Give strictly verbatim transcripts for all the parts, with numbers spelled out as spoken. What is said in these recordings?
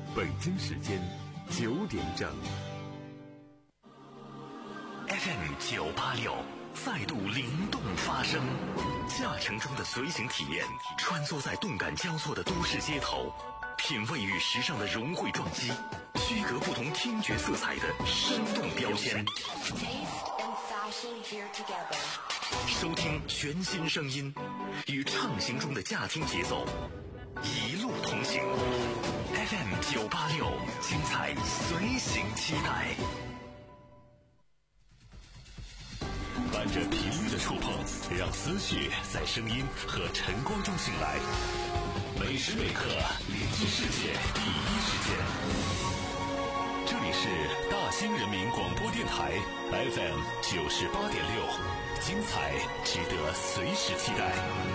北京时间九点整。 F M 九八六再度灵动发声，驾乘中的随行体验，穿梭在动感交错的都市街头，品味与时尚的融汇撞击，区隔不同听觉色彩的生动标签。收听全新声音，与畅行中的驾听节奏一路同行。F M 九八六，精彩随行期待。伴着频率的触碰，让思绪在声音和晨光中醒来。每时每刻，聆听世界第一时间。这里是大兴人民广播电台 F M 九十八点六，精彩值得随时期待。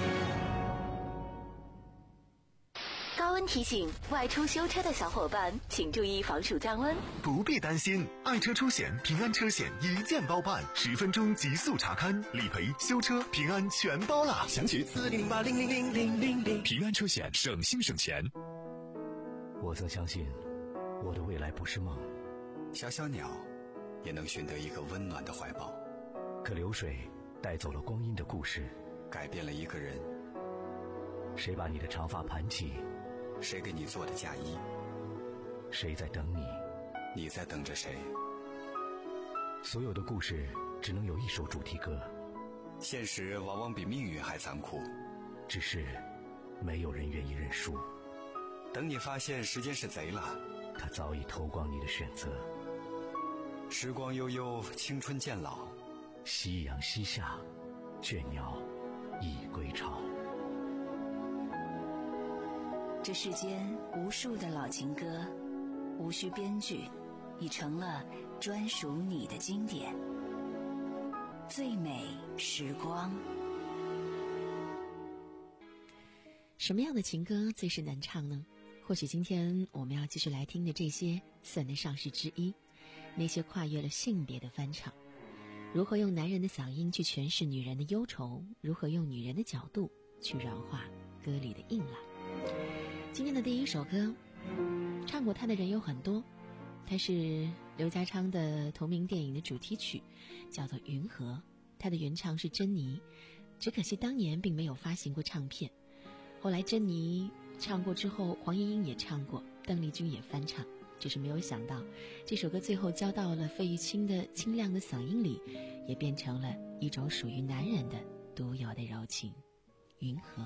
高温提醒：外出修车的小伙伴，请注意防暑降温。 不必担心，爱车出险平安车险一键包办，十分钟极速查勘、理赔、修车，平安全包了。详询四零零八零零零零零零。 平安车险，省心省钱。 我曾相信，我的未来不是梦。 小小鸟也能寻得一个温暖的怀抱， 可流水带走了光阴的故事， 改变了一个人。 谁把你的长发盘起？ 谁给你做的嫁衣？ 谁在等你？ 你在等着谁？ 所有的故事只能有一首主题歌。 现实往往比命运还残酷， 只是没有人愿意认输。 等你发现时间是贼了， 他早已偷光你的选择。 时光悠悠，青春渐老， 夕阳西下，倦鸟已归巢。 这世间无数的老情歌，无需编剧，已成了专属你的经典。最美时光。 什么样的情歌最是难唱呢？或许今天我们要继续来听的这些算得上是之一，那些跨越了性别的翻唱。如何用男人的嗓音去诠释女人的忧愁，如何用女人的角度去软化歌里的硬朗。今天的第一首歌，唱过它的人有很多，它是刘家昌的同名电影的主题曲，叫做《云河》，它的原唱是珍妮，只可惜当年并没有发行过唱片。后来珍妮唱过之后，黄莺莺也唱过，邓丽君也翻唱，只是没有想到这首歌最后交到了费玉清的清亮的嗓音里，也变成了一种属于男人的独有的柔情。云河。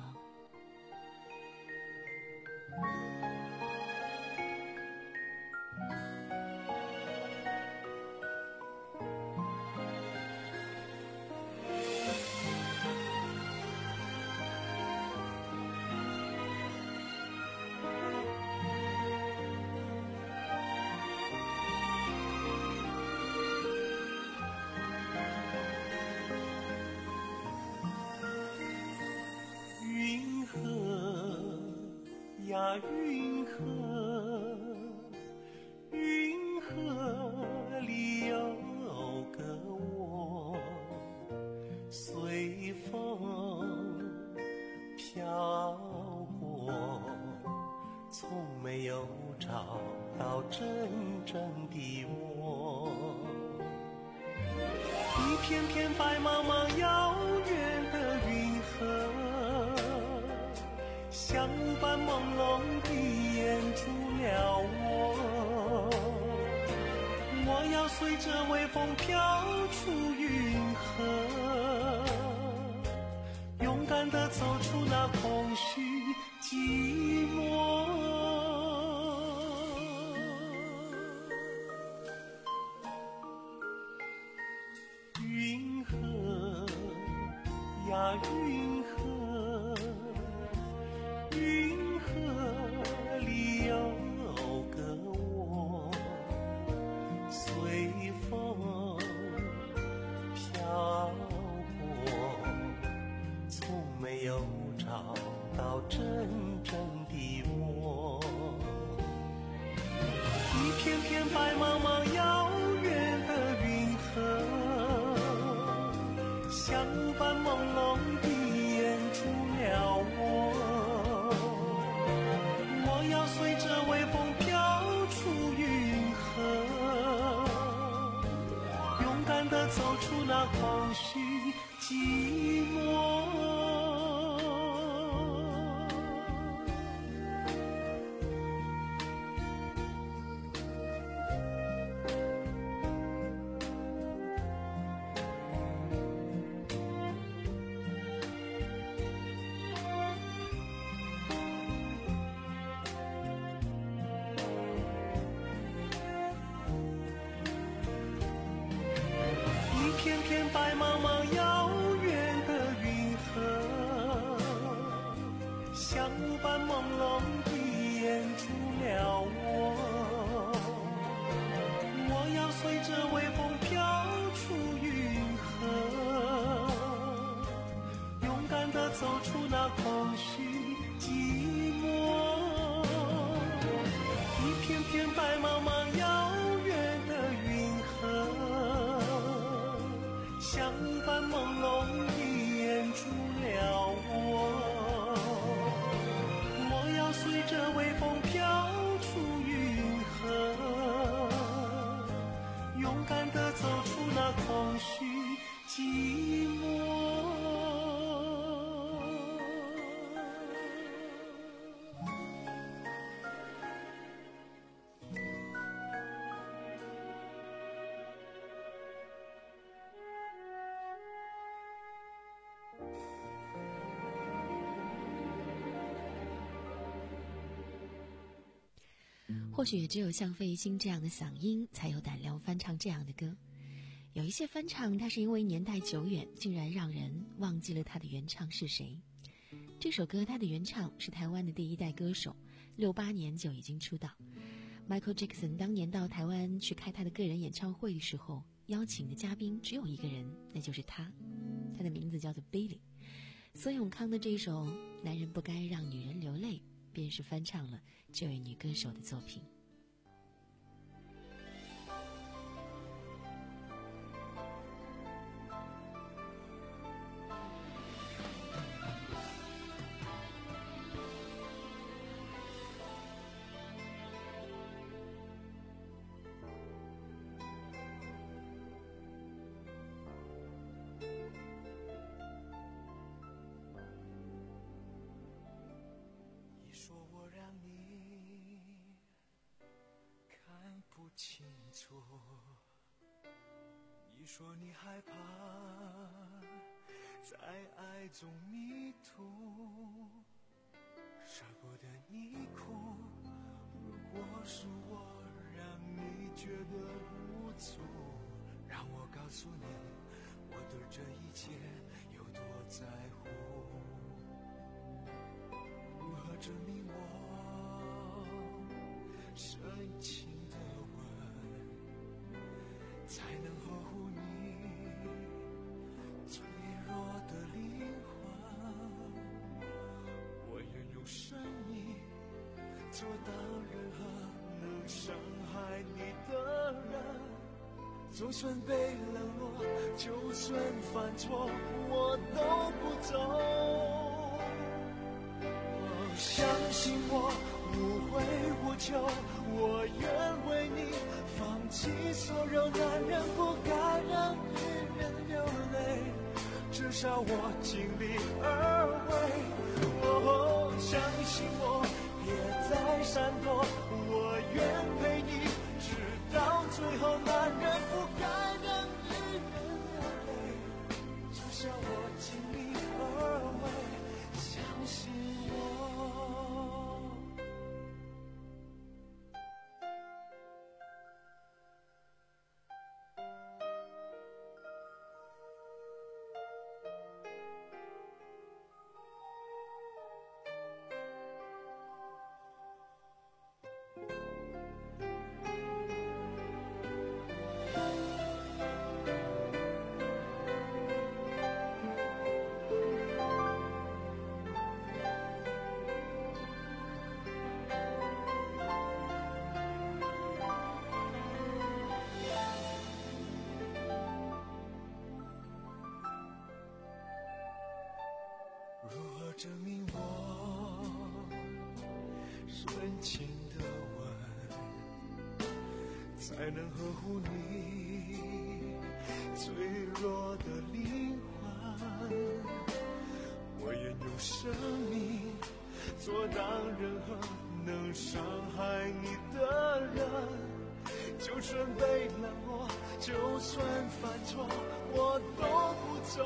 呀，云河，云河里有个我，随风飘过，从没有找到真正的我。一片片白茫茫遥远的云河，像雾般朦胧地掩住了我，我要随着微风飘出云河，勇敢地走出那空虚寂寞。云河呀，云河，云河里有个我，随风飘过，从没有找到真正的我。一片片白茫茫遥远的云河，像雾般朦胧地掩住了我，我要随着微风飘的走出那空虚寂寞。片片白茫茫遥远的云河，像雾般朦胧地掩住了我。我要随着微风飘出云河，勇敢地走出那空虚寂寞。一片片白茫茫遥远的云河，像雾般朦胧地掩住了我。我要随着微风飘出云河，勇敢地走出那空虚寂寞。 或许只有像费玉清这样的嗓音才有胆量翻唱这样的歌。有一些翻唱它是因为年代久远，竟然让人忘记了它的原唱是谁。这首歌它的原唱是台湾的第一代歌手，六八年就已经出道。 Michael Jackson 当年到台湾去开他的个人演唱会的时候，邀请的嘉宾只有一个人，那就是他，他的名字叫做 Billy。 苏永康的这一首《男人不该让女人流泪》便是翻唱了这位女歌手的作品。 说我让你看不清楚，你说你害怕在爱中迷途，舍不得你哭。如果是我让你觉得无助，让我告诉你，我对这一切有多在乎。如何证明我深情的吻才能呵护你脆弱的灵魂？我愿用生命做到任何能伤害你的人，就算被冷落，就算犯错，我都不走。相信我，无悔无求，我愿为你放弃所有。男人不该让女人流泪，至少我尽力而为。哦，相信我，别再闪躲，我愿陪你直到最后。男人不该让女人流泪，至少我尽力而为。相信我。证明我深情的吻才能呵护你脆弱的灵魂，我愿用生命做让任何能伤害你的人。就算被冷落，就算犯错，我都不走。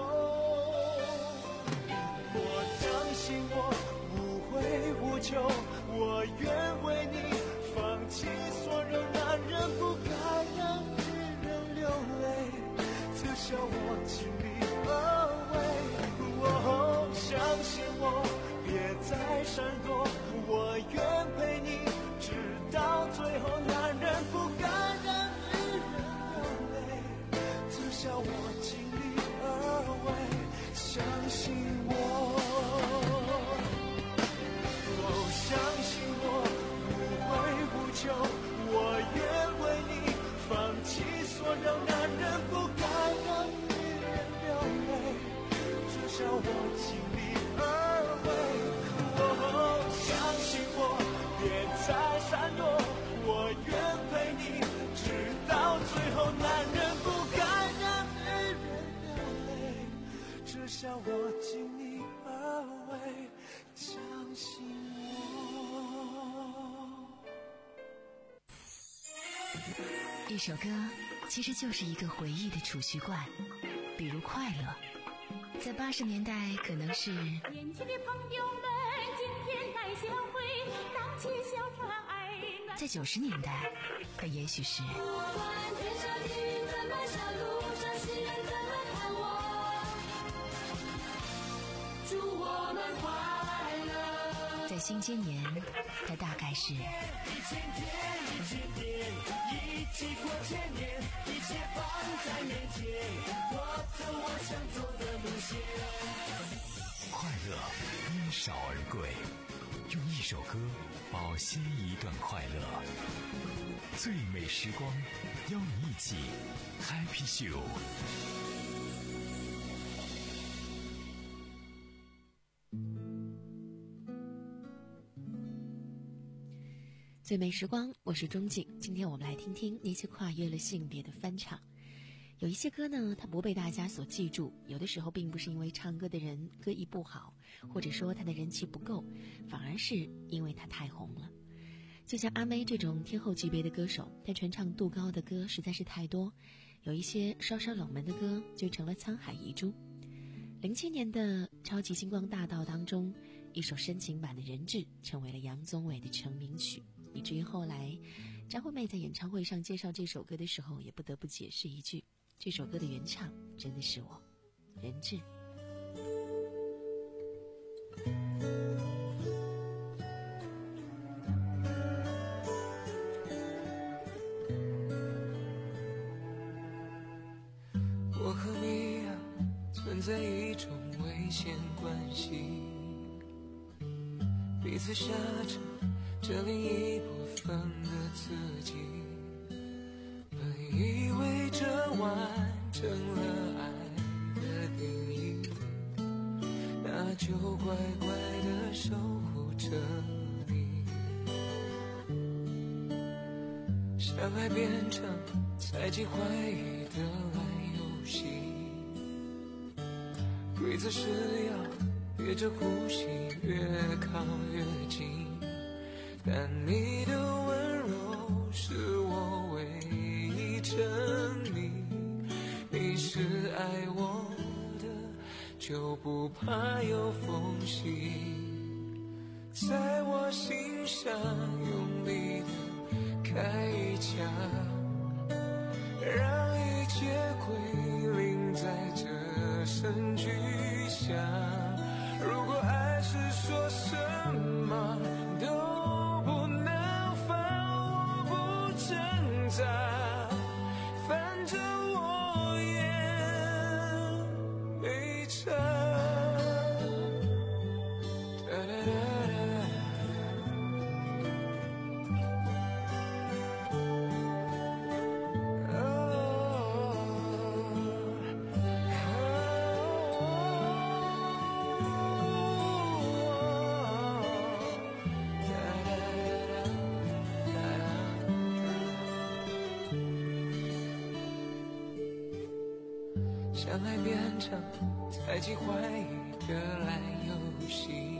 我相信我无悔无求，我愿为你放弃所有男人不该让女人流泪，至少我尽力而为。我相信我别再闪躲，我愿陪你直到最后，男人不该让女人流泪，至少我尽力而为。相信我，哦，相信我无悔无求，我愿为你放弃所有男人不该让女人流泪，至少我尽力而为。哦，相信我别再闪躲，我愿陪你直到最后，男人不该让女人流泪，至少我尽力而为。相信我。 一首歌其实就是一个回忆的储蓄罐，比如快乐，在八十年代可能是年轻的朋友们今天来相会，荡起小船爱暖。 在九十年代可也许是不管天上地狱怎么下，路上行人怎么看我，祝我们快乐。 在新千年它大概是一千天一千年，一起过千年，一切放在面前，我走我想走的路线。 快乐因少而贵，用一首歌饱悉一段快乐。最美时光，邀你一起 Happy Show。 最美时光，我是钟静。今天我们来听听那些跨越了性别的翻唱。有一些歌呢，它不被大家所记住，有的时候并不是因为唱歌的人歌艺不好，或者说他的人气不够，反而是因为他太红了。就像阿妹这种天后级别的歌手，她传唱度高的歌实在是太多，有一些稍稍冷门的歌就成了沧海遗珠。零七年的超级星光大道当中，一首深情版的人质成为了杨宗纬的成名曲，以至于后来张惠妹在演唱会上介绍这首歌的时候，也不得不解释一句，这首歌的原唱真的是我，人质。 我和你啊，存在一种危险关系，彼此挟着这另一部分的自己，本以为这完成了爱的定义，那就乖乖地守护着你。相爱变成猜忌怀疑的烂游戏，规则是要憋着呼吸越靠越近，但你的温柔是我唯一沉溺，你是爱我的，就不怕有缝隙，在我心上用力的开一枪，让一切归零在这声巨响。如果爱是说什么都不能放，我不挣扎，反正我也没差。哒哒哒哒相爱变成猜忌怀疑的烂游戏，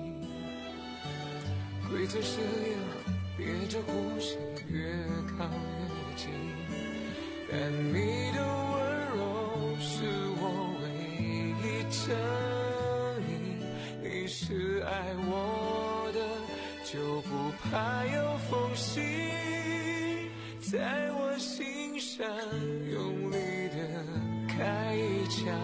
规则是要憋着呼吸越靠越近，但你的温柔是我唯一诚意，你是爱我的就不怕有缝隙，在我心上用力的开一枪，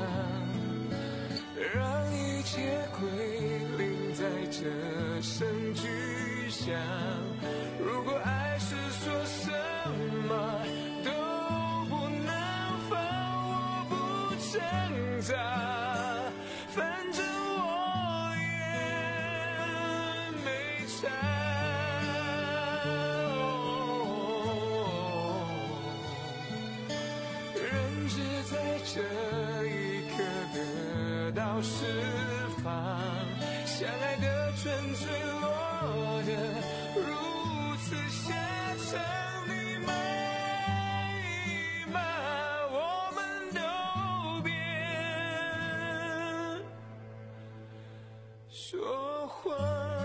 让一切归零在这声巨响。如果爱是说什么都不能放，我不挣扎，反正我也没差。人只在这一刻得到释放，相爱的纯粹落得如此下场，你买吧，我们都别说谎。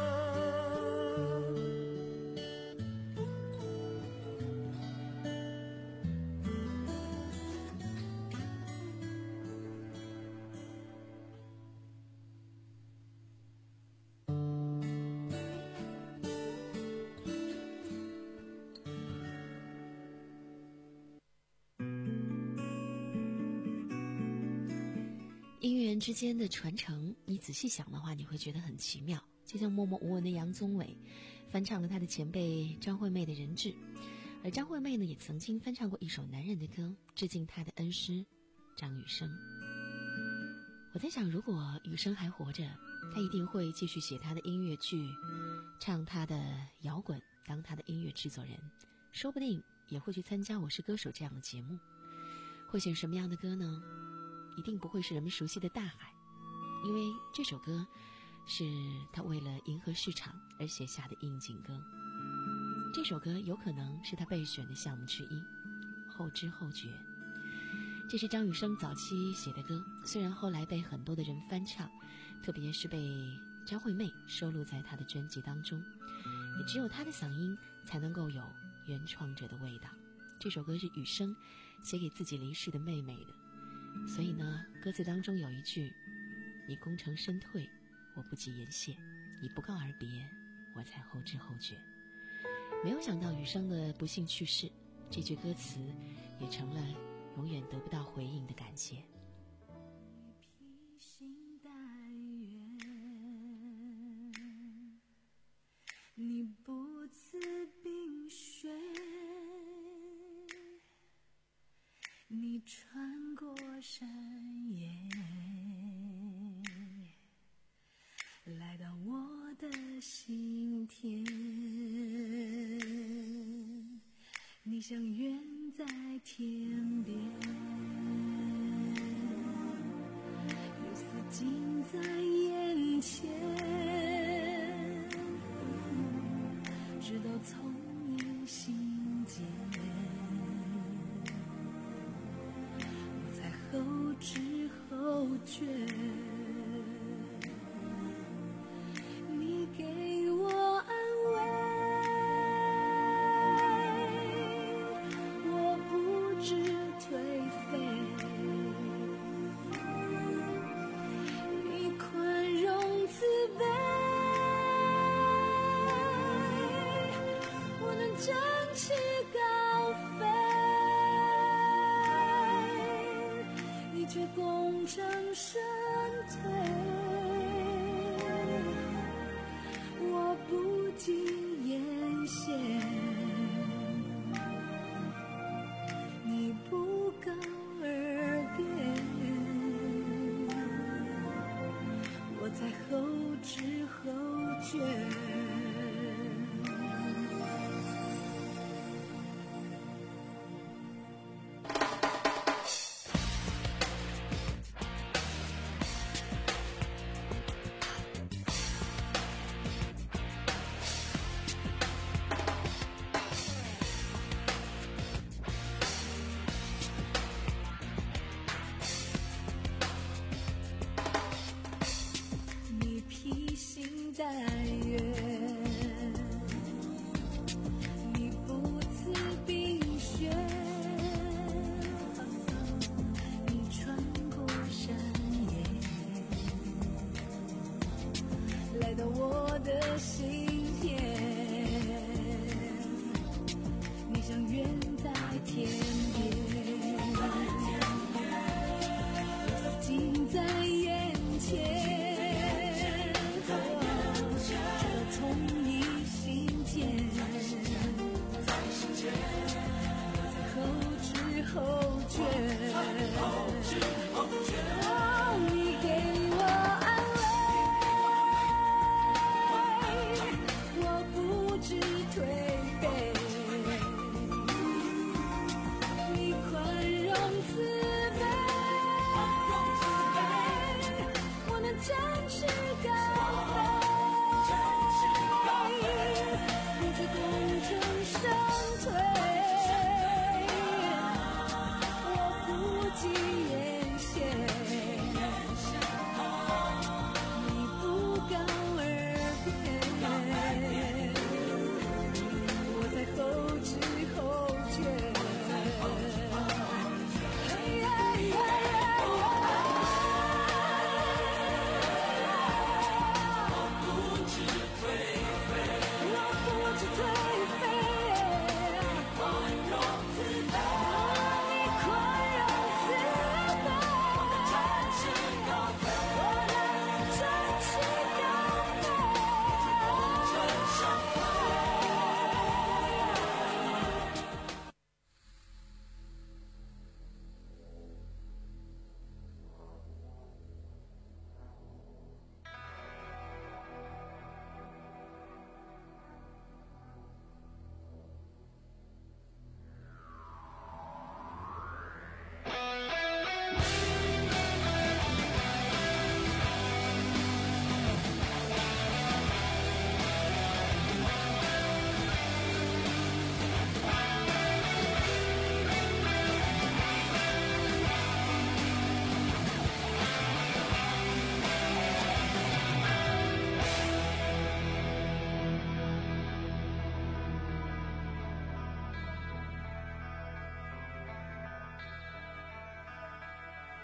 音乐人之间的传承，你仔细想的话，你会觉得很奇妙。就像默默无闻的杨宗纬翻唱了他的前辈张惠妹的《人质》，而张惠妹呢，也曾经翻唱过一首男人的歌，致敬她的恩师张雨生。我在想，如果雨生还活着，他一定会继续写他的音乐剧，唱他的摇滚，当他的音乐制作人，说不定也会去参加《我是歌手》这样的节目。会选什么样的歌呢？一定不会是人们熟悉的《大海》，因为这首歌是他为了迎合市场而写下的应景歌。这首歌有可能是他备选的项目之一，《后知后觉》。这是张雨生早期写的歌，虽然后来被很多的人翻唱，特别是被张惠妹收录在他的专辑当中，也只有他的嗓音才能够有原创者的味道。这首歌是雨生写给自己离世的妹妹的，所以呢，歌词当中有一句：你功成身退，我不及言谢；你不告而别，我才后知后觉。没有想到雨生的不幸去世，这句歌词也成了永远得不到回应的感谢。 披星戴月，你不辞冰雪，你穿过山野，来到我的心田，你像远在天边，有似近在眼前，直到从你心间，我才后知后觉，你给我安慰，我不知颓废，你宽容慈悲，我能展翅高飞，你却功成身退，我不及言谢，你不告而别，我才后知后觉。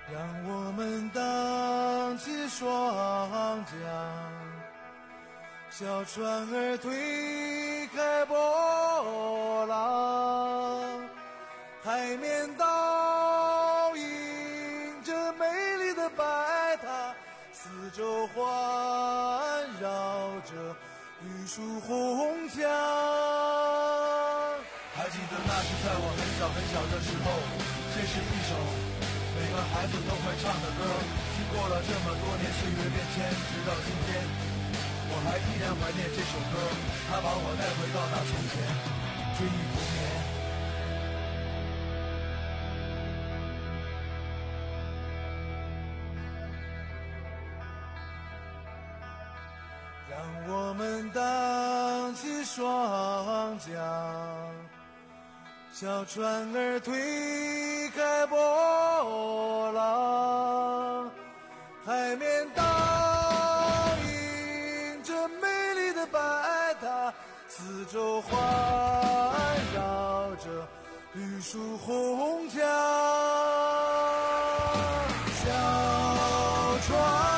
让我们荡起双桨，小船儿推开波浪，海面倒映着美丽的白塔，四周环绕着绿树红墙。还记得那是在我很小很小的时候，这是一首每个孩子都会唱的歌。经过了这么多年岁月变迁，直到今天我还依然怀念这首歌，它把我带回到那从前，追忆童年。让我们荡起双桨，小船儿推开波浪，海面倒映着美丽的白塔，四周环绕着绿树红墙。小船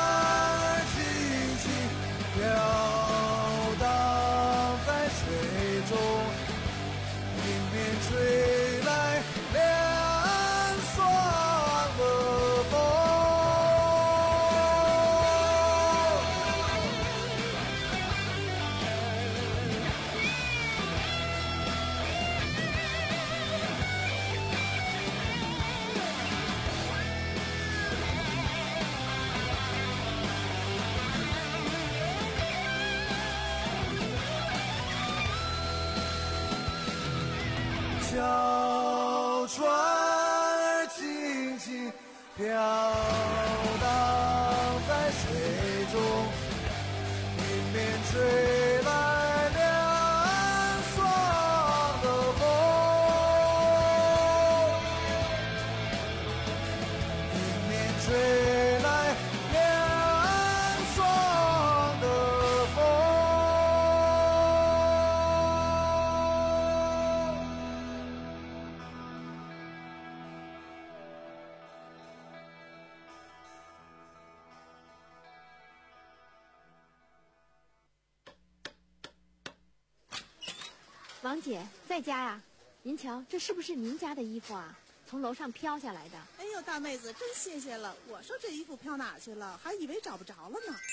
飘荡在水中，迎面吹来凉爽的风。小船儿轻轻飘荡在水中，迎面吹来凉爽的风，迎面吹来凉爽的风。 王姐在家呀？您瞧，这是不是您家的衣服啊？从楼上飘下来的。 哎呦，大妹子，真谢谢了！我说这衣服飘哪去了，还以为找不着了呢。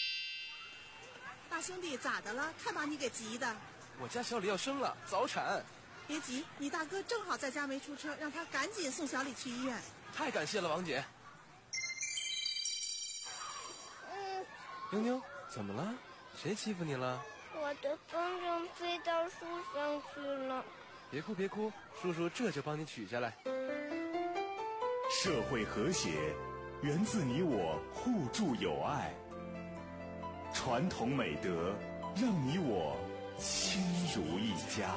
大兄弟，咋的了？看把你给急的。 我家小李要生了，早产。 别急，你大哥正好在家没出车，让他赶紧送小李去医院。 太感谢了，王姐。 嗯。 妞妞，怎么了？谁欺负你了？ 我的风筝飞到树上去了。 别哭别哭，叔叔这就帮你取下来。 社会和谐源自你我互助友爱，传统美德让你我亲如一家。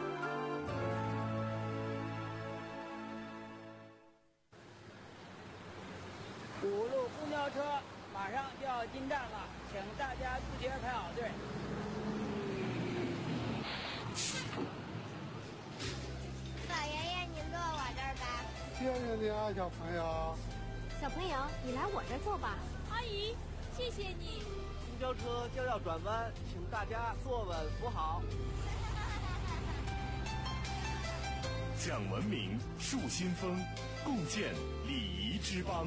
五路公交车马上就要进站了，请大家自觉排好队。 老爷爷，您坐我这儿吧。 谢谢你啊，小朋友。 小朋友，你来我这儿坐吧。 阿姨，谢谢你。 公交车将要转弯，请大家坐稳扶好。 讲文明，树新风，共建礼仪之邦。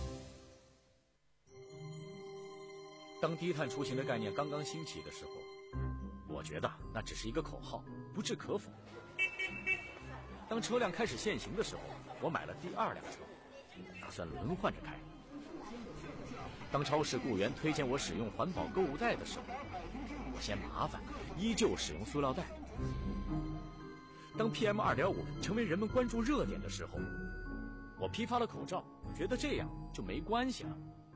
当低碳出行的概念刚刚兴起的时候，我觉得那只是一个口号，不置可否。当车辆开始限行的时候，我买了第二辆车，打算轮换着开。当超市雇员推荐我使用环保购物袋的时候，我嫌麻烦，依旧使用塑料袋。当 P M 二点五 成为人们关注热点的时候，我批发了口罩，觉得这样就没关系了。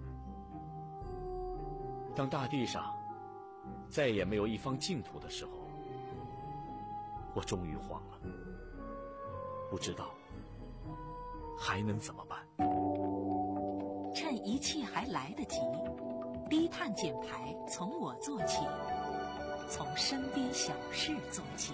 当大地上再也没有一方净土的时候，我终于慌了，不知道还能怎么办。 趁一切还来得及，低碳减排从我做起，从身边小事做起。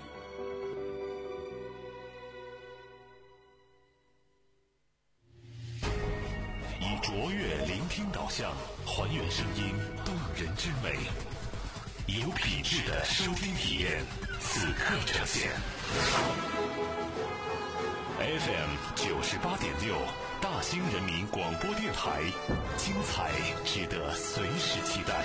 卓越聆听导向，还原声音动人之美，有品质的收听体验，此刻呈现。F M 九十八点六，大兴人民广播电台，精彩值得随时期待。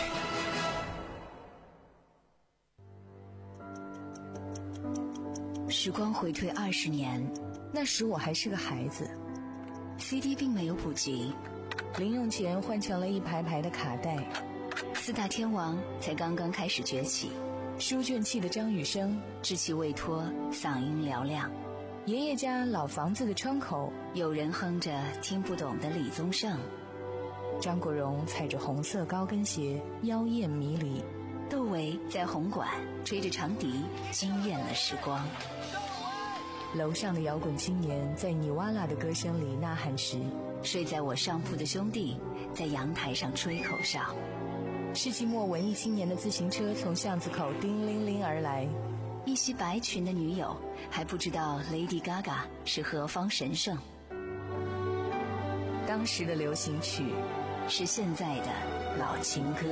时光回退二十年， 那时我还是个孩子。 C D 并没有普及， 零用钱换成了一排排的卡带。 四大天王才刚刚开始崛起， 书卷气的张雨生， 稚气未脱，嗓音嘹亮。 爷爷家老房子的窗口， 有人哼着听不懂的李宗盛。 张国荣踩着红色高跟鞋，妖艳迷离。 窦唯在红馆吹着长笛，惊艳了时光。 楼上的摇滚青年在尼瓦拉的歌声里呐喊时， 睡在我上铺的兄弟在阳台上吹口哨。 世纪末文艺青年的自行车从巷子口叮铃铃而来， 一袭白裙的女友还不知道 Lady Gaga 是何方神圣。 当时的流行曲是现在的老情歌。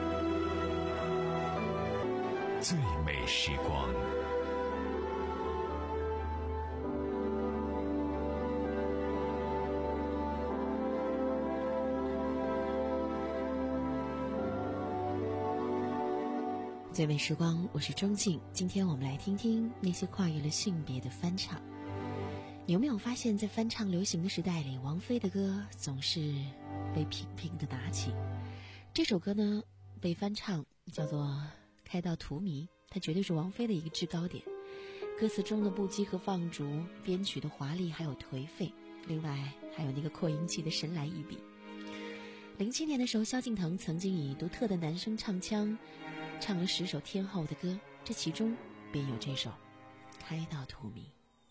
最美时光， 最美时光，我是钟静。今天我们来听听那些跨越了性别的翻唱。你有没有发现，在翻唱流行的时代里，王菲的歌总是被频频的拿起。这首歌呢，被翻唱叫做《开到荼蘼》，它绝对是王菲的一个制高点。歌词中的不羁和放逐，编曲的华丽还有颓废，另外还有那个扩音器的神来一笔。零七年的时候，萧敬腾曾经以独特的男声唱腔唱了十首天后的歌，这其中便有这首《开到荼蘼》。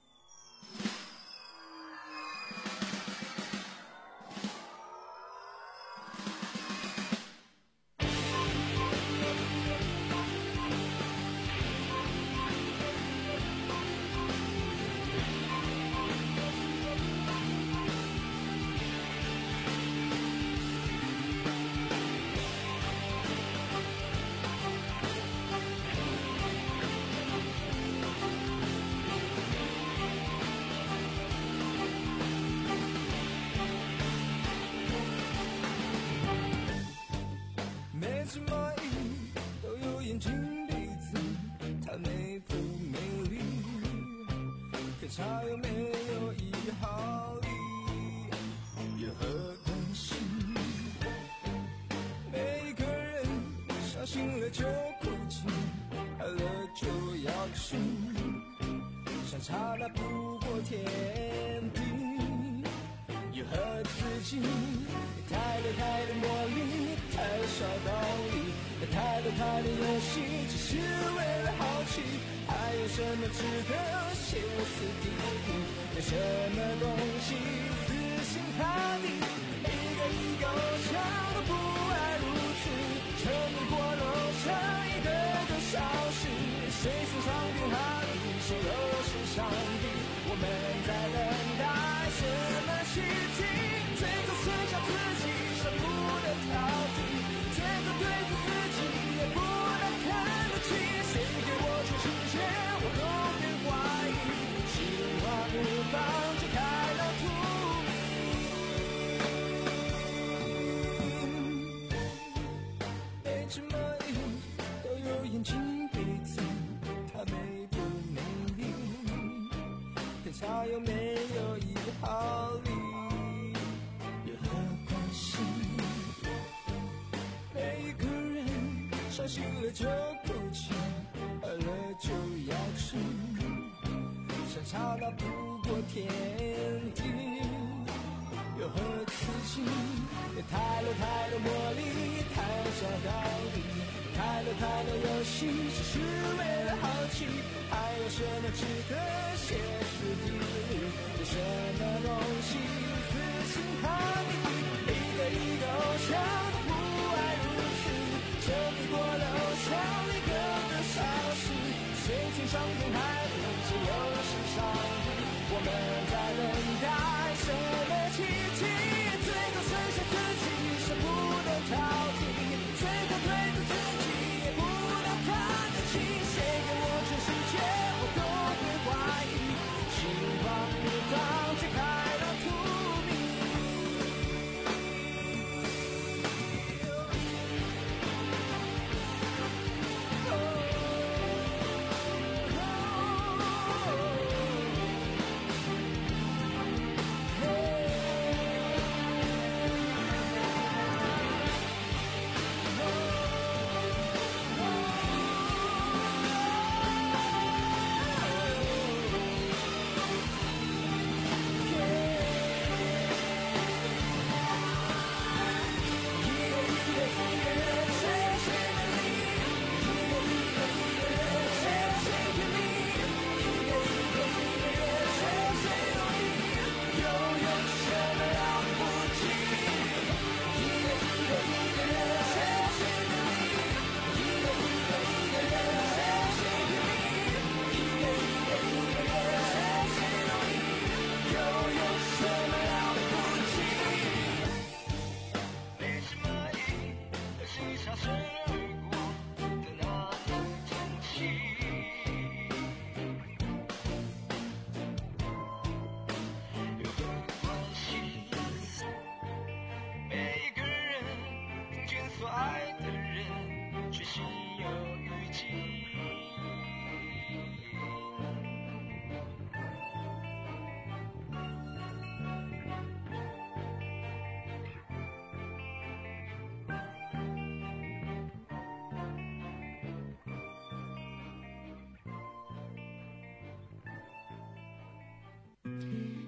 他有没有一毫厘，有何关系？每一个人伤心了就哭泣，爱了就要去，相差那不过天地，有何刺激？太多太多魔力，太少道理，太多太多游戏，只是为了好奇。还有什么值得歇斯底里？有什么东西死心塌地？一个一个偶像都不爱如此，沉迷过楼上一个个消失。谁是上帝哈利？谁又是上帝？我们在等待什么奇迹？最后剩下自己，舍不得挑剔，最后对着自己也不能看得起。谁给我全世界，我都别怀疑，情话不放就开到荼蘼。每只蚂蚁都有眼睛鼻子，它美不美丽？跟它有没有一毫厘？有何关系？每一个人伤心了就哭泣，爱了就要吃，相差那不过天地，有何刺激？太多太多魔力，太少道理，太多太多游戏，只是为了好奇。还有什么值得歇斯底里？有什么东西死心塌地？一个一个偶像都不爱如此，沉迷过了偶像一个个消失。谁情上天海里，谁又是上帝？我们在等待什么奇迹？最后剩下自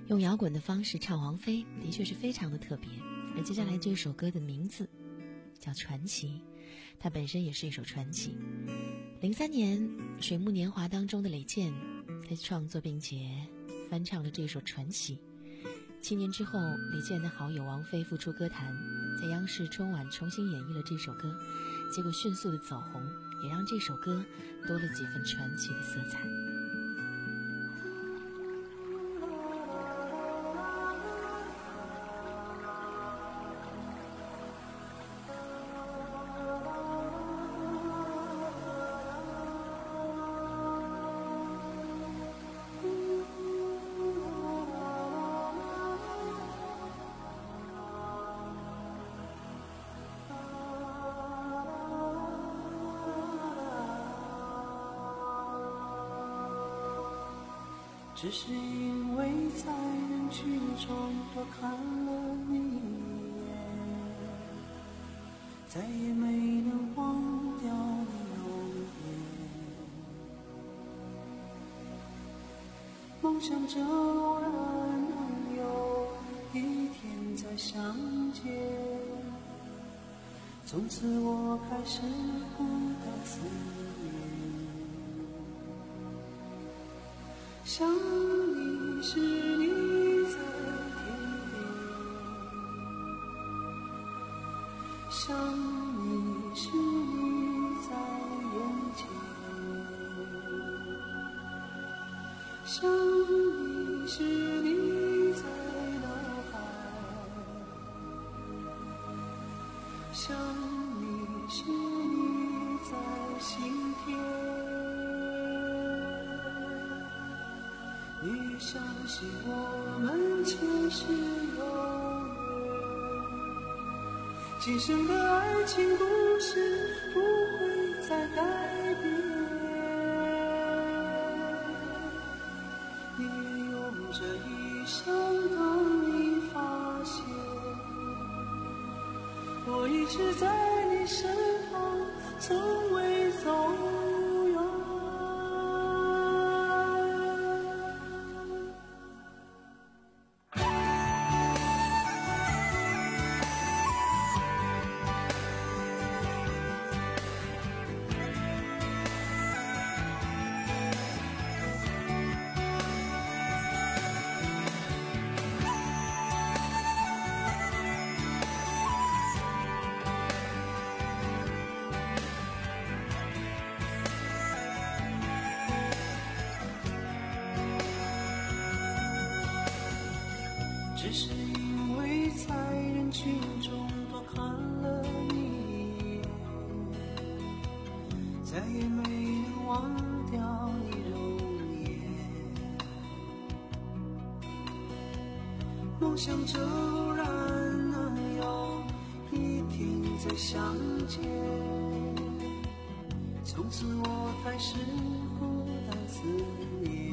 用摇滚的方式唱王菲，的确是非常的特别。而接下来这首歌的名字叫《传奇》，它本身也是一首传奇。零三年《水木年华》当中的李健，他创作并且翻唱了这首《传奇》。七年之后，李健的好友王菲复出歌坛，在央视春晚重新演绎了这首歌，结果迅速的走红，也让这首歌多了几分传奇的色彩。 只是因为在人群中多看了你一眼，再也没能忘掉你容颜。梦想着偶然能有一天再相见，从此我开始孤单思念。想你时你在天边，想你时你在眼前，想你时你在脑海，想你时你在心田。你相信我们前世有缘，今生的爱情故事不会再改变。你用这一生等你发现，我一直在你身旁，从未走远。只是因为在人群中多看了你一眼，再也没能忘掉你容颜。梦想着偶然能有一天再相见，从此我开始孤单思念。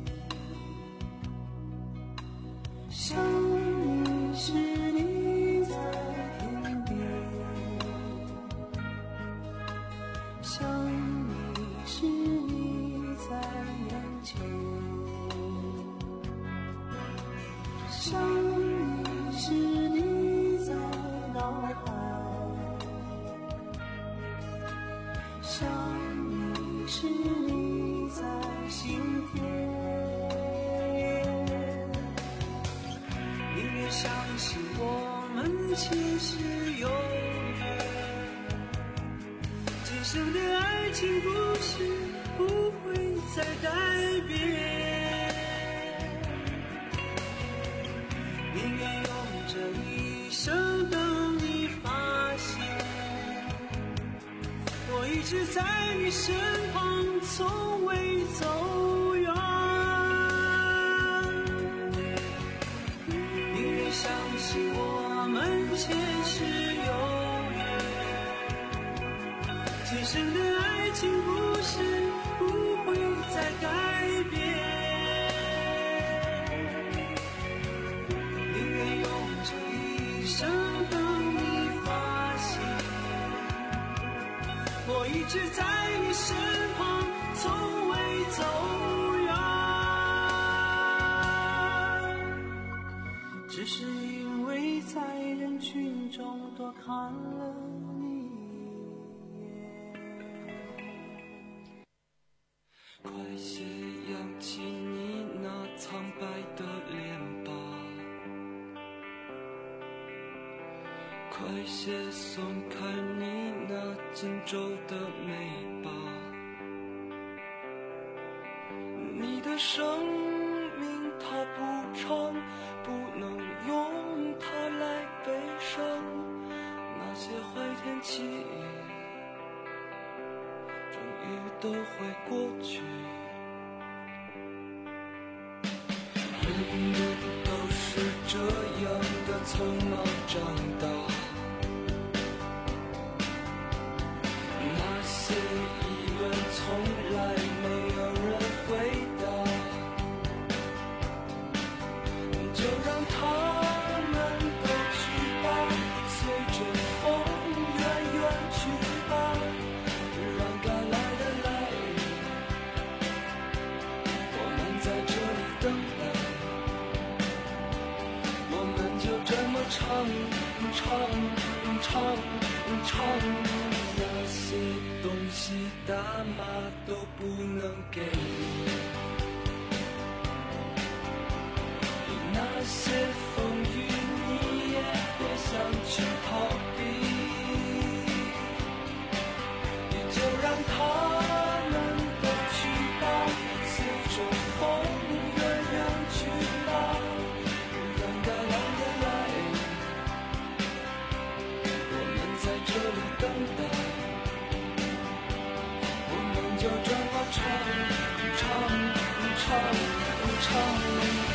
想你时你在天边，想你时你在眼前，想你时你在脑海，想你时你在心田。相信我们前世有缘，今生的爱情故事不会再改变。宁愿用这一生等你发现，我一直在你身旁，从未走远。相信我们前世有缘，今生的爱情故事不会再改变。宁愿用这一生等你发现，我一直在你身旁，从未走远。 多看了你一眼。 快些扬起你那苍白的脸吧，快些松开你那紧皱的眉吧，你的生命它不长，不能用它来悲伤，那些坏天气终于都会过去。人们都是这样的匆忙长大，那些疑问从来没有人回答，就让他们都去吧，随着风远远去吧，让该来的来，我们在这里等待，我们就这么唱唱唱唱，那些东西大妈都不能给你，那些风雨你也别想去逃避，你就让他们都去吧，随着风远远去吧，让该来的来，我们在这里等待，我们就这么唱唱唱唱。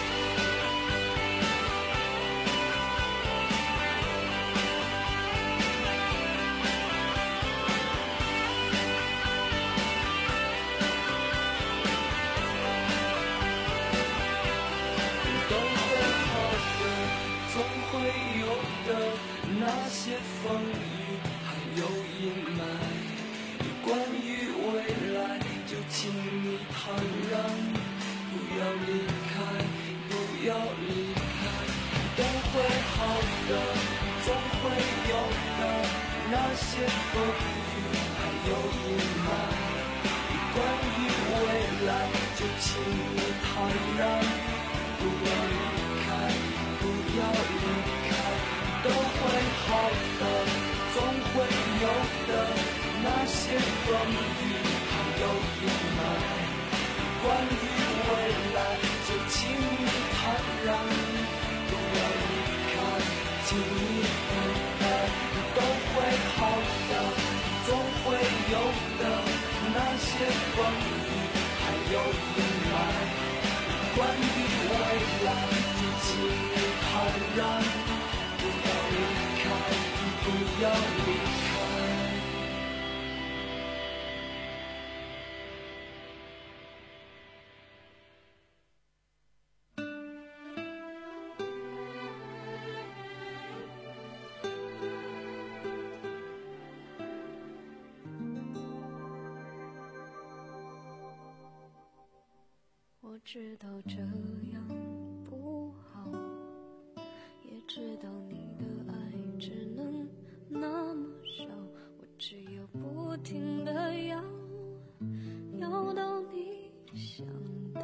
那些风雨还有阴霾，关于未来就请你坦然，不要离开，不要离开，都会好的，总会有的。那些风雨还有阴霾，关于未来就请你坦然，不要离开，不要离开。都会好的，总会有的。那些风雨还有阴霾，关于未来就请你坦然，不要离开，请你等待。都会好的，总会有的。那些风雨还有阴霾，关于未来就请你坦然。不要离开，不要离开。 我知道这样不好，也知道你的爱只能那么少，我只有不停地要，要到你想逃。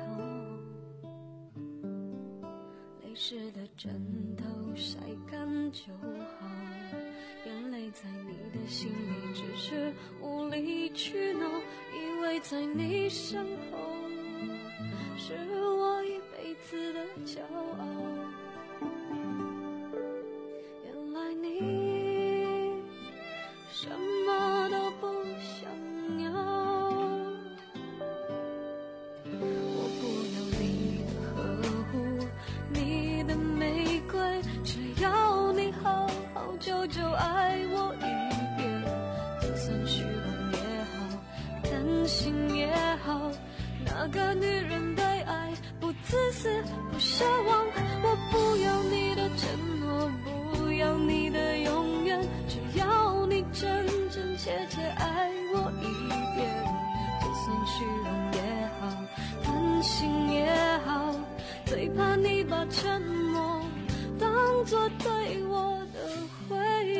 泪湿的枕头晒干就好，眼泪在你的心里只是无理取闹，以为在你身后是我一辈子的骄傲。原来你什么都不想要，我不要你的呵护，你的玫瑰，只要你好好久久爱我一遍，就算虚荣也好，担心也好，那个女人对爱不自私不奢望，我不要你的承诺，不要你的永远，只要你真真切切爱我一遍，就算虚荣也好，担心也好，最怕你把沉默当作对我的回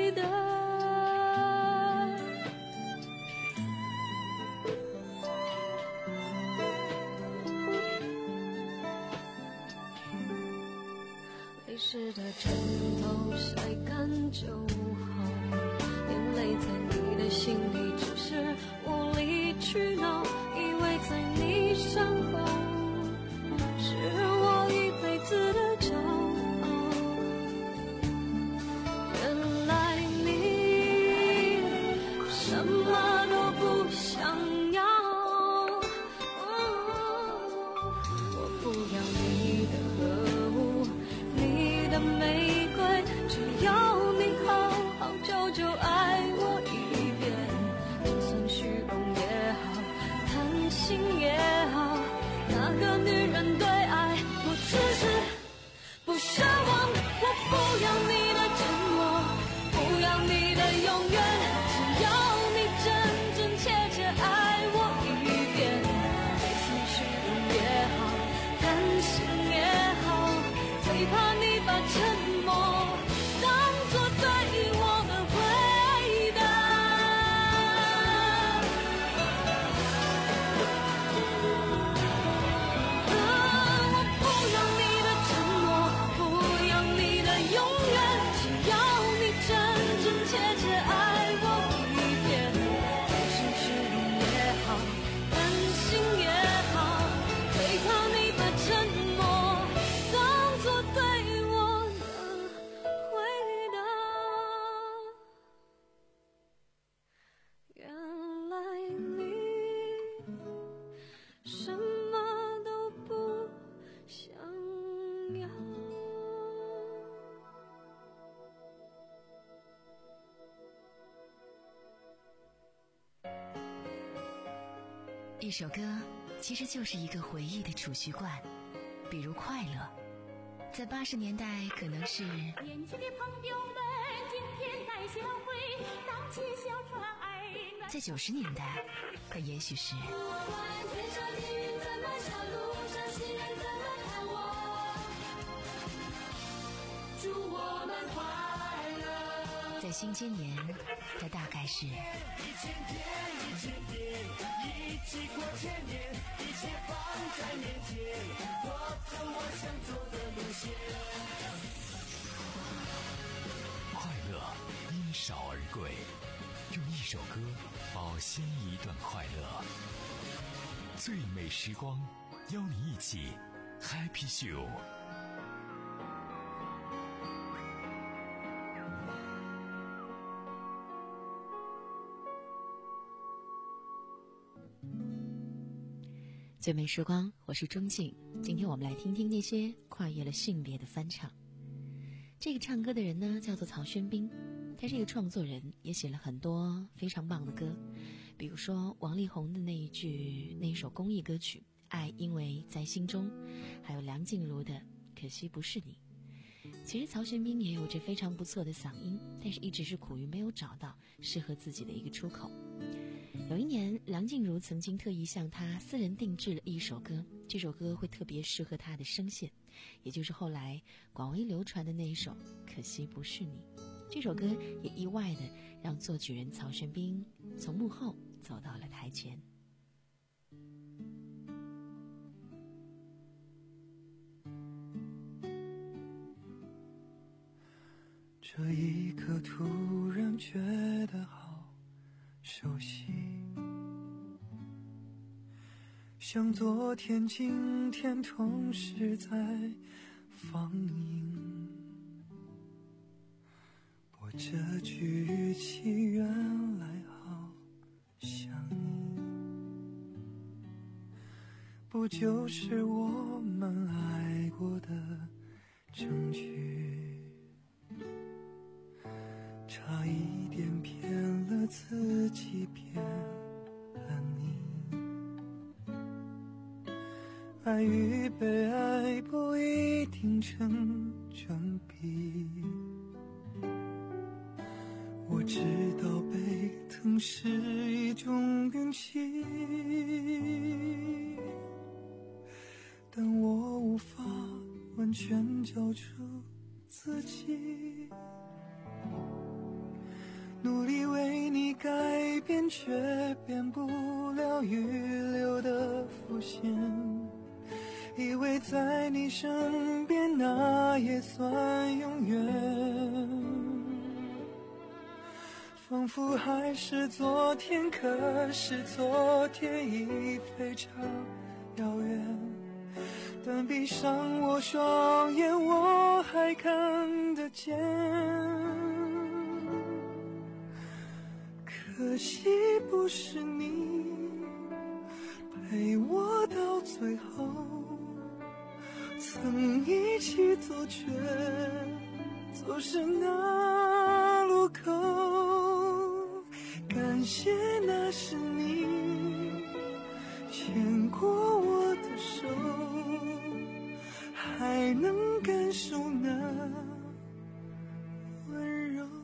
湿的枕头晒干就好，眼泪在你的心里只是无理取闹，以为在你身后是我一辈子的骄傲。原来你什么都不想要，我不要你的呵护，你的玫瑰，只要你好好久久爱我一遍，就算虚荣也好，贪心也好，那个女人对爱不自私不奢望。我不要你的承诺，不要你的永远，只要你真真切切爱我一遍，就算虚荣也好，贪心也好，最怕你把沉默当作对我的回答。啊，我不要你的承诺，不要你的永远，只要你真真切切爱我一遍，就算虚荣也好，贪心也好，最怕你把沉默当作对我的回答。原来你什么都不想要。 一首歌其实就是一个回忆的储蓄罐，比如快乐，在八十年代可能是年轻的朋友们，今天带小会，荡起小船儿暖。 在九十年代可也许是天上的云怎么笑，路上行人怎么看我，祝我们快乐。 在新千年这大概是一千天一千天，一起过千年，一切放在面前，我走我想走的路线。 快乐因少而贵，用一首歌保鲜一段快乐。最美时光，邀你一起 Happy Show。 最美时光，我是钟静。今天我们来听听那些跨越了性别的翻唱。这个唱歌的人呢，叫做曹轩宾，他是一个创作人，也写了很多非常棒的歌，比如说王力宏的那一句那一首公益歌曲《爱因为在心中》，还有梁静茹的《可惜不是你》。其实曹轩宾也有着非常不错的嗓音，但是一直是苦于没有找到适合自己的一个出口。有一年，梁静茹曾经特意向他私人定制了一首歌，这首歌会特别适合他的声线，也就是后来广为流传的那一首《可惜不是你》。这首歌也意外的让作曲人曹轩宾从幕后走到了台前。 这一刻突然觉得好熟悉，像昨天今天同时在放映。我这句语气原来好像你，不就是我们爱过的证据？差一点骗了自己，骗了你。爱与被爱不一定成正比，我知道被疼是一种运气，但我无法完全交出自己。努力为你改变，却变不了预留的伏线。以为在你身边变，那也算永远。仿佛还是昨天，可是昨天已非常遥远。但闭上我双眼，我还看得见。可惜不是你陪我到最后，曾一起走却走失那路口。感谢那是你牵过我的手，还能感受那温柔。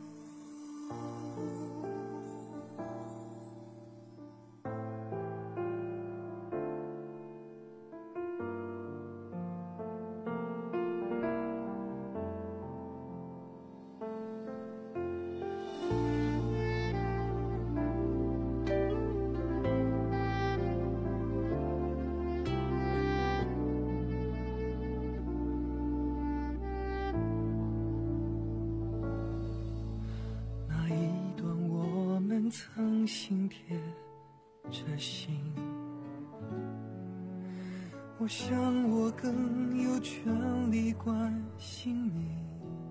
曾心贴着心，我想我更有权利关心你。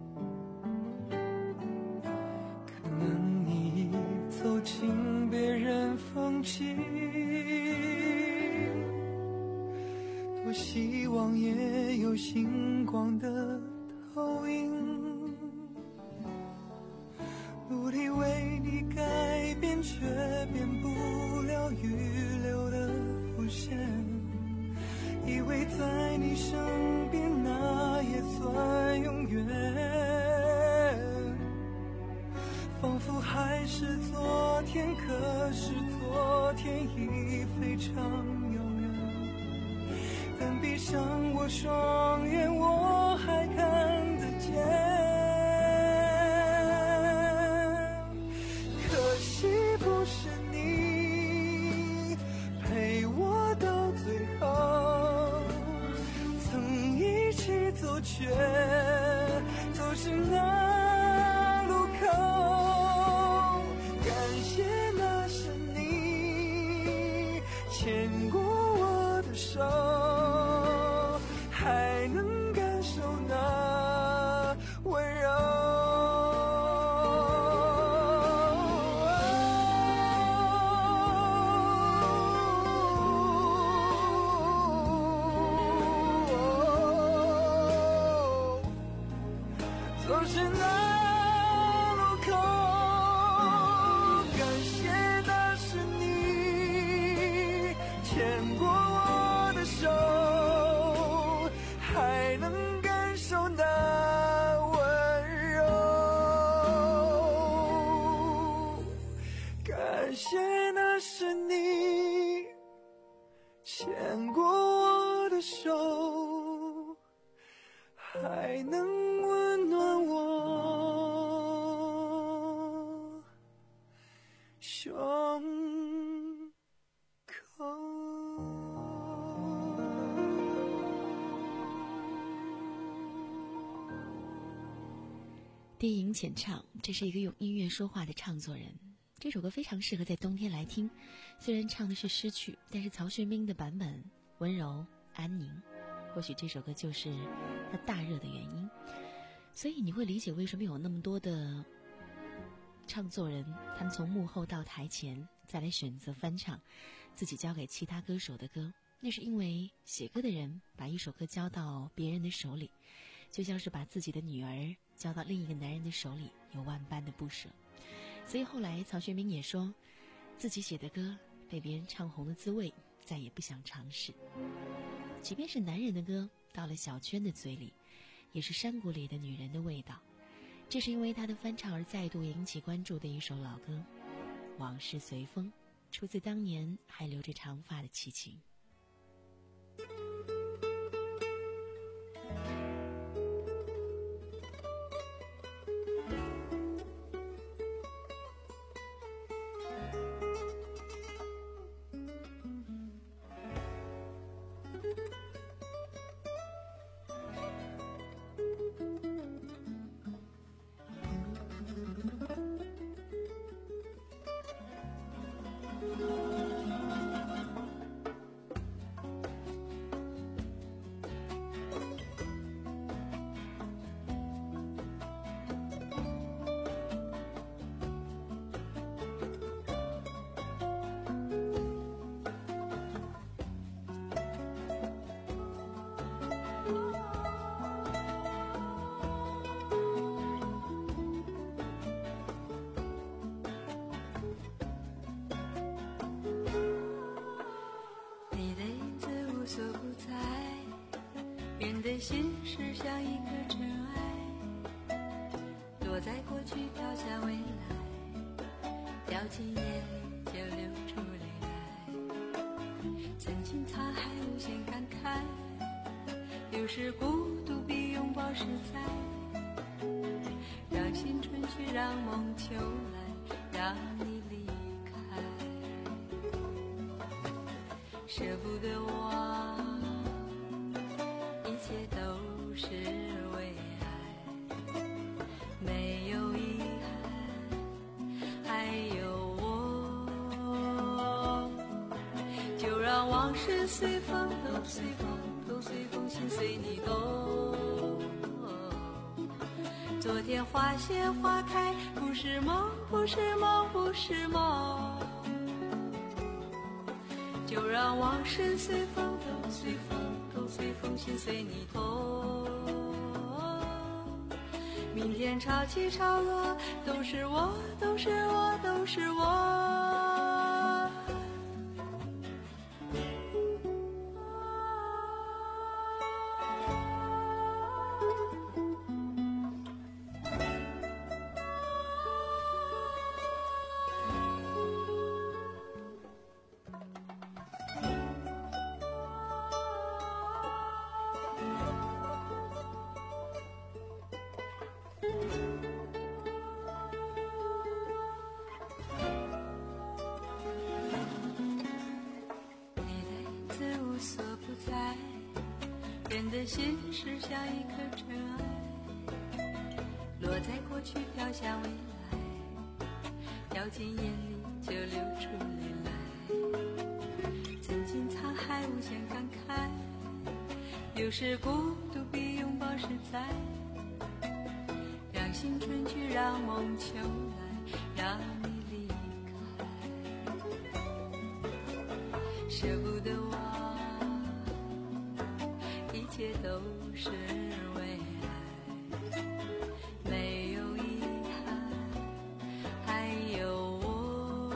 可能你已走进别人风景，多希望也有星光的投影。努力为你改变，却变不了预留的伏线。以为在你身边，那也算永远。仿佛还是昨天，可是昨天已非常遥远。但闭上我双眼，我还看得见。不是你陪我到最后，曾一起走却走失那路口。感谢那是你牵过我的手，还能感受那温柔。牵过我的手，还能温暖我胸口。 低吟浅唱，这是一个用音乐说话的唱作人。这首歌非常适合在冬天来听，虽然唱的是诗曲，但是曹轩宾的版本温柔安宁，或许这首歌就是它大热的原因。所以你会理解为什么有那么多的唱作人，他们从幕后到台前再来选择翻唱自己交给其他歌手的歌，那是因为写歌的人把一首歌交到别人的手里，就像是把自己的女儿交到另一个男人的手里，有万般的不舍。所以后来曹轩宾也说，自己写的歌被别人唱红的滋味再也不想尝试。即便是男人的歌到了小娟的嘴里，也是山谷里的女人的味道。这是因为他的翻唱而再度引起关注的一首老歌《往事随风》，出自当年还留着长发的齐秦。 的心事像一颗尘埃，落在过去飘向未来，掉进眼里就流出泪来。曾经沧海无限感慨，有时孤独比拥抱实在，让青春去，让梦秋来，让你离开，舍不得忘，一切都是为爱，没有遗憾，还有我，就让往事随风，都随风，都随风，心随你动。昨天花谢花开，不是梦，不是梦，不是梦，就让往事随风，都随风，都随风，心随你痛。明天潮起潮落，都是我，都是我，都是我。人的心事像一颗尘埃，落在过去飘向未来，掉进眼里就流出泪来。曾经沧海无限感慨，有时孤独比拥抱实在，让青春去，让梦秋来，让你离开，舍不得忘，一切都是为爱，没有遗憾，还有我，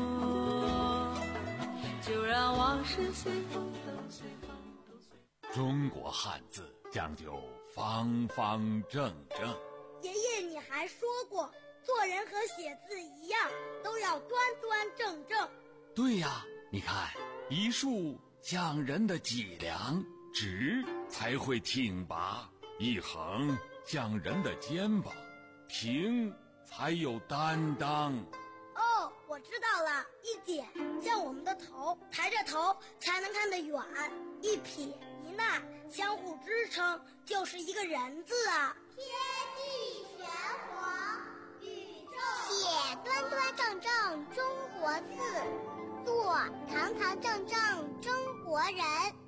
就让往事随风，都随风，都随风。 中国汉字讲究方方正正。 爷爷，你还说过，做人和写字一样，都要端端正正。 对呀，你看，一竖讲人的脊梁，直才会挺拔；一横讲人的肩膀，平才有担当。 哦，我知道了，一点像我们的头，抬着头才能看得远；一撇一捺相互支撑，就是一个人字啊。 天地玄黄，宇宙写端端正正中国字，做堂堂正正中国人。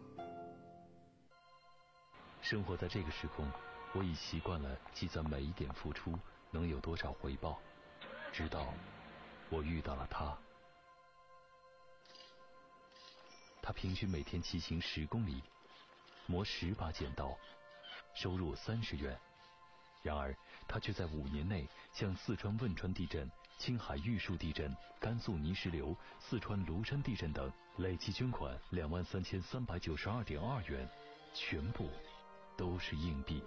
生活在这个时空，我已习惯了计算每一点付出能有多少回报，直到我遇到了他。他平均每天骑行十公里，磨十把剪刀，收入三十元。然而他却在五年内向四川汶川地震、青海玉树地震、甘肃泥石流、四川庐山地震等累计捐款两万三千三百九十二点二元，全部都是硬币。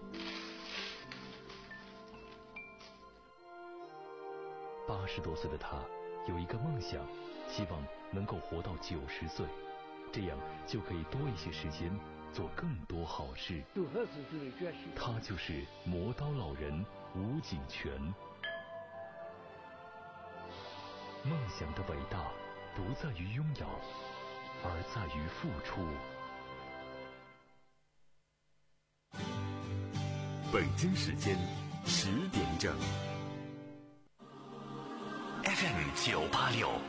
八十多岁的他有一个梦想，希望能够活到九十岁，这样就可以多一些时间做更多好事。他就是磨刀老人吴景全。梦想的伟大不在于拥有，而在于付出。 北京时间十点整。 F M 九八六